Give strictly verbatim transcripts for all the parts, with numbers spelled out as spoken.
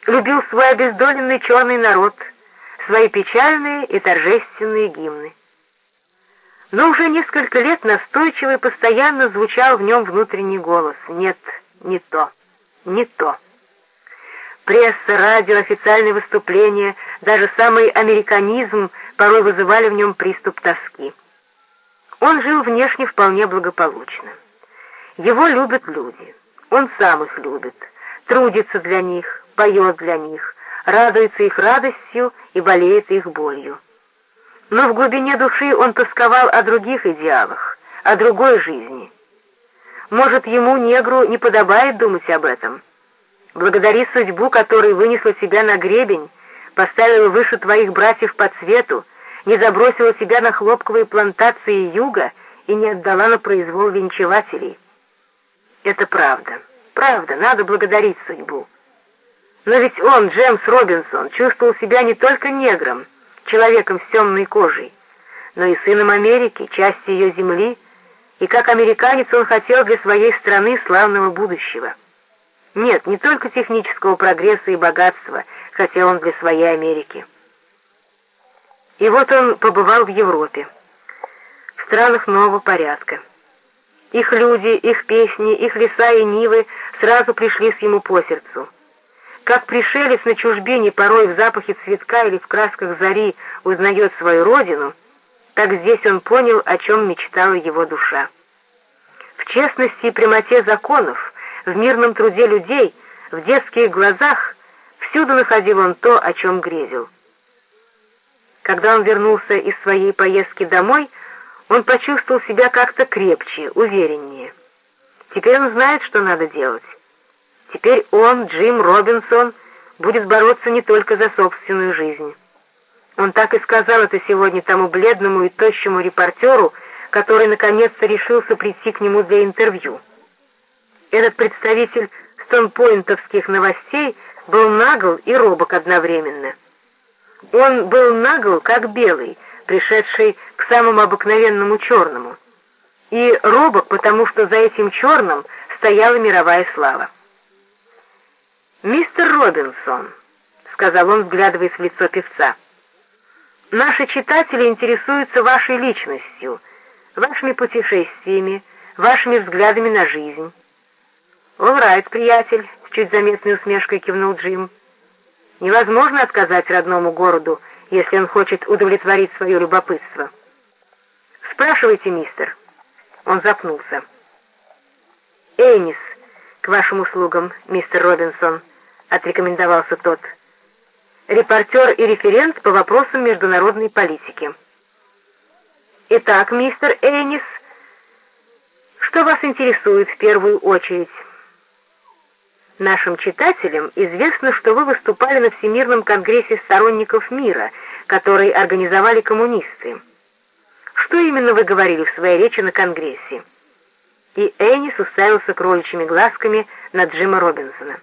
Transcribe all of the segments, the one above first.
любил свой обездоленный черный народ, свои печальные и торжественные гимны. Но уже несколько лет настойчиво и постоянно звучал в нем внутренний голос: «Нет, не то, не то». Пресса, радио, официальные выступления, даже самый американизм порой вызывали в нем приступ тоски. Он жил внешне вполне благополучно. Его любят люди, он сам их любит, трудится для них, поет для них, радуется их радостью и болеет их болью. Но в глубине души он тосковал о других идеалах, о другой жизни. Может, ему, негру, не подобает думать об этом? Благодари судьбу, которая вынесла тебя на гребень, поставила выше твоих братьев по цвету, не забросила тебя на хлопковые плантации юга и не отдала на произвол венчевателей. Это правда, правда, надо благодарить судьбу. Но ведь он, Джеймс Робинсон, чувствовал себя не только негром, человеком с темной кожей, но и сыном Америки, частью ее земли, и как американец он хотел для своей страны славного будущего. Нет, не только технического прогресса и богатства хотел он для своей Америки. И вот он побывал в Европе, в странах нового порядка. Их люди, их песни, их леса и нивы сразу пришлись ему по сердцу. Как пришелец на чужбине порой в запахе цветка или в красках зари узнает свою родину, так здесь он понял, о чем мечтала его душа. В честности и прямоте законов, в мирном труде людей, в детских глазах всюду находил он то, о чем грезил. Когда он вернулся из своей поездки домой, он почувствовал себя как-то крепче, увереннее. Теперь он знает, что надо делать. Теперь он, Джим Робинсон, будет бороться не только за собственную жизнь. Он так и сказал это сегодня тому бледному и тощему репортеру, который наконец-то решился прийти к нему для интервью. Этот представитель стонпойнтовских новостей был нагл и робок одновременно. Он был нагл, как белый, пришедший к самому обыкновенному черному, и робок, потому что за этим черным стояла мировая слава. «Мистер Робинсон», — сказал он, вглядываясь в лицо певца, — «наши читатели интересуются вашей личностью, вашими путешествиями, вашими взглядами на жизнь». «All right, приятель», — с чуть заметной усмешкой кивнул Джим. «Невозможно отказать родному городу, если он хочет удовлетворить свое любопытство». «Спрашивайте, мистер». Он запнулся. «Эйнис, к вашим услугам, мистер Робинсон», — отрекомендовался тот. «Репортер и референт по вопросам международной политики». «Итак, мистер Эйнис, что вас интересует в первую очередь?» «Нашим читателям известно, что вы выступали на Всемирном конгрессе сторонников мира, который организовали коммунисты. Что именно вы говорили в своей речи на конгрессе?» И Эйнис уставился кроличьими глазками на Джима Робинсона.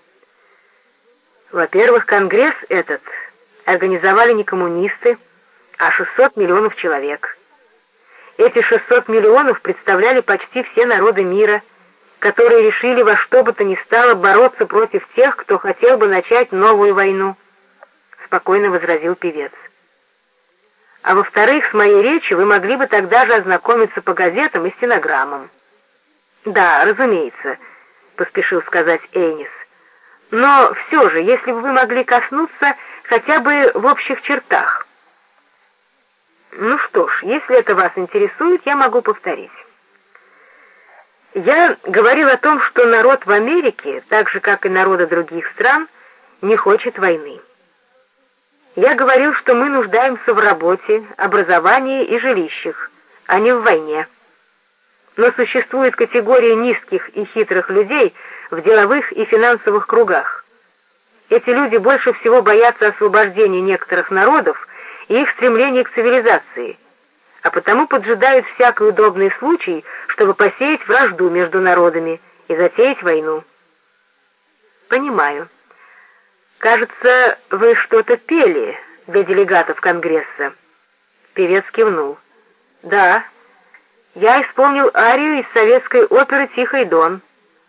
«Во-первых, конгресс этот организовали не коммунисты, а шестьсот миллионов человек. Эти шестьсот миллионов представляли почти все народы мира, которые решили во что бы то ни стало бороться против тех, кто хотел бы начать новую войну», — спокойно возразил певец. «А во-вторых, с моей речи вы могли бы тогда же ознакомиться по газетам и стенограммам». «Да, разумеется», — поспешил сказать Эйнис. «Но все же, если бы вы могли коснуться хотя бы в общих чертах». «Ну что ж, если это вас интересует, я могу повторить. Я говорил о том, что народ в Америке, так же, как и народы других стран, не хочет войны. Я говорил, что мы нуждаемся в работе, образовании и жилищах, а не в войне. Но существует категория низких и хитрых людей в деловых и финансовых кругах. Эти люди больше всего боятся освобождения некоторых народов и их стремления к цивилизации, а потому поджидают всякий удобный случай, чтобы посеять вражду между народами и затеять войну». «Понимаю. Кажется, вы что-то пели для делегатов Конгресса». Певец кивнул. «Да, я исполнил арию из советской оперы «Тихий дон».